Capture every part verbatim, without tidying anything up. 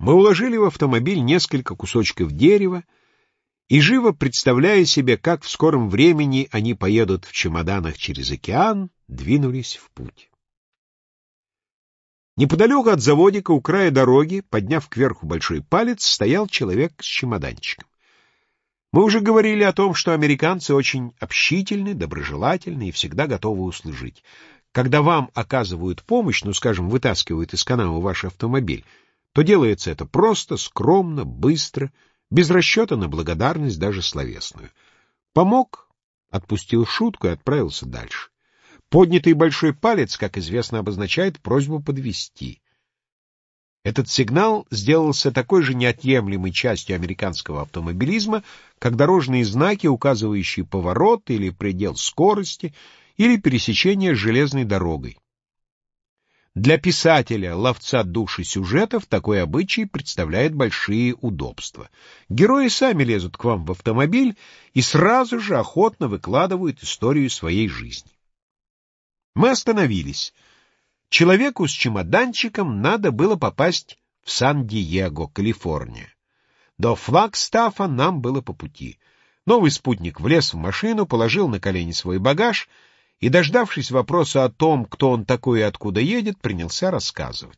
Мы уложили в автомобиль несколько кусочков дерева и, живо представляя себе, как в скором времени они поедут в чемоданах через океан, двинулись в путь. Неподалеку от заводика, у края дороги, подняв кверху большой палец, стоял человек с чемоданчиком. Мы уже говорили о том, что американцы очень общительны, доброжелательны и всегда готовы услужить. Когда вам оказывают помощь, ну, скажем, вытаскивают из канавы ваш автомобиль, то делается это просто, скромно, быстро, без расчета на благодарность, даже словесную. Помог, отпустил шутку и отправился дальше. Поднятый большой палец, как известно, обозначает просьбу подвезти. Этот сигнал сделался такой же неотъемлемой частью американского автомобилизма, как дорожные знаки, указывающие поворот или предел скорости, или пересечение с железной дорогой. Для писателя, ловца душ и сюжетов, такой обычай представляет большие удобства. Герои сами лезут к вам в автомобиль и сразу же охотно выкладывают историю своей жизни. Мы остановились. Человеку с чемоданчиком надо было попасть в Сан-Диего, Калифорния. До Флагстаффа нам было по пути. Новый спутник влез в машину, положил на колени свой багаж и, дождавшись вопроса о том, кто он такой и откуда едет, принялся рассказывать.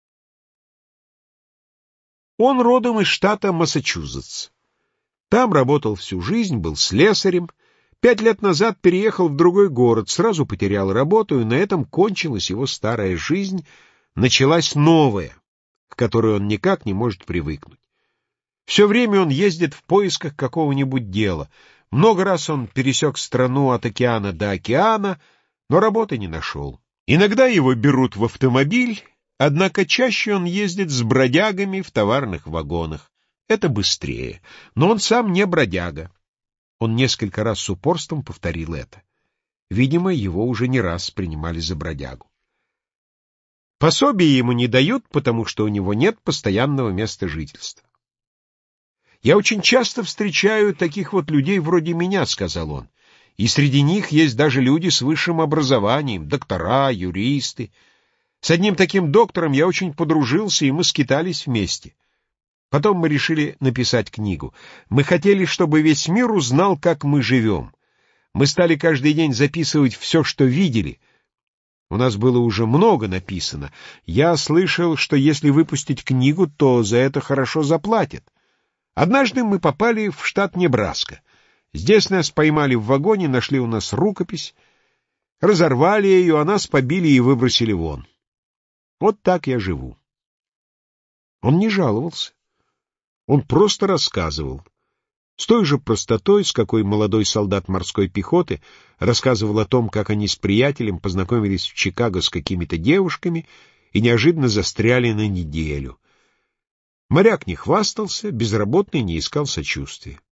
Он родом из штата Массачусетс. Там работал всю жизнь, был слесарем. Пять лет назад переехал в другой город, сразу потерял работу, и на этом кончилась его старая жизнь, началась новая, к которой он никак не может привыкнуть. Все время он ездит в поисках какого-нибудь дела. Много раз он пересек страну от океана до океана, но работы не нашел. Иногда его берут в автомобиль, однако чаще он ездит с бродягами в товарных вагонах. Это быстрее, но он сам не бродяга. Он несколько раз с упорством повторил это. Видимо, его уже не раз принимали за бродягу. Пособие ему не дают, потому что у него нет постоянного места жительства. «Я очень часто встречаю таких вот людей вроде меня», — сказал он, «и среди них есть даже люди с высшим образованием, доктора, юристы. С одним таким доктором я очень подружился, и мы скитались вместе. Потом мы решили написать книгу. Мы хотели, чтобы весь мир узнал, как мы живем. Мы стали каждый день записывать все, что видели. У нас было уже много написано. Я слышал, что если выпустить книгу, то за это хорошо заплатят. Однажды мы попали в штат Небраска. Здесь нас поймали в вагоне, нашли у нас рукопись, разорвали ее, а нас побили и выбросили вон. Вот так я живу». Он не жаловался. Он просто рассказывал. С той же простотой, с какой молодой солдат морской пехоты рассказывал о том, как они с приятелем познакомились в Чикаго с какими-то девушками и неожиданно застряли на неделю. Моряк не хвастался, безработный не искал сочувствия.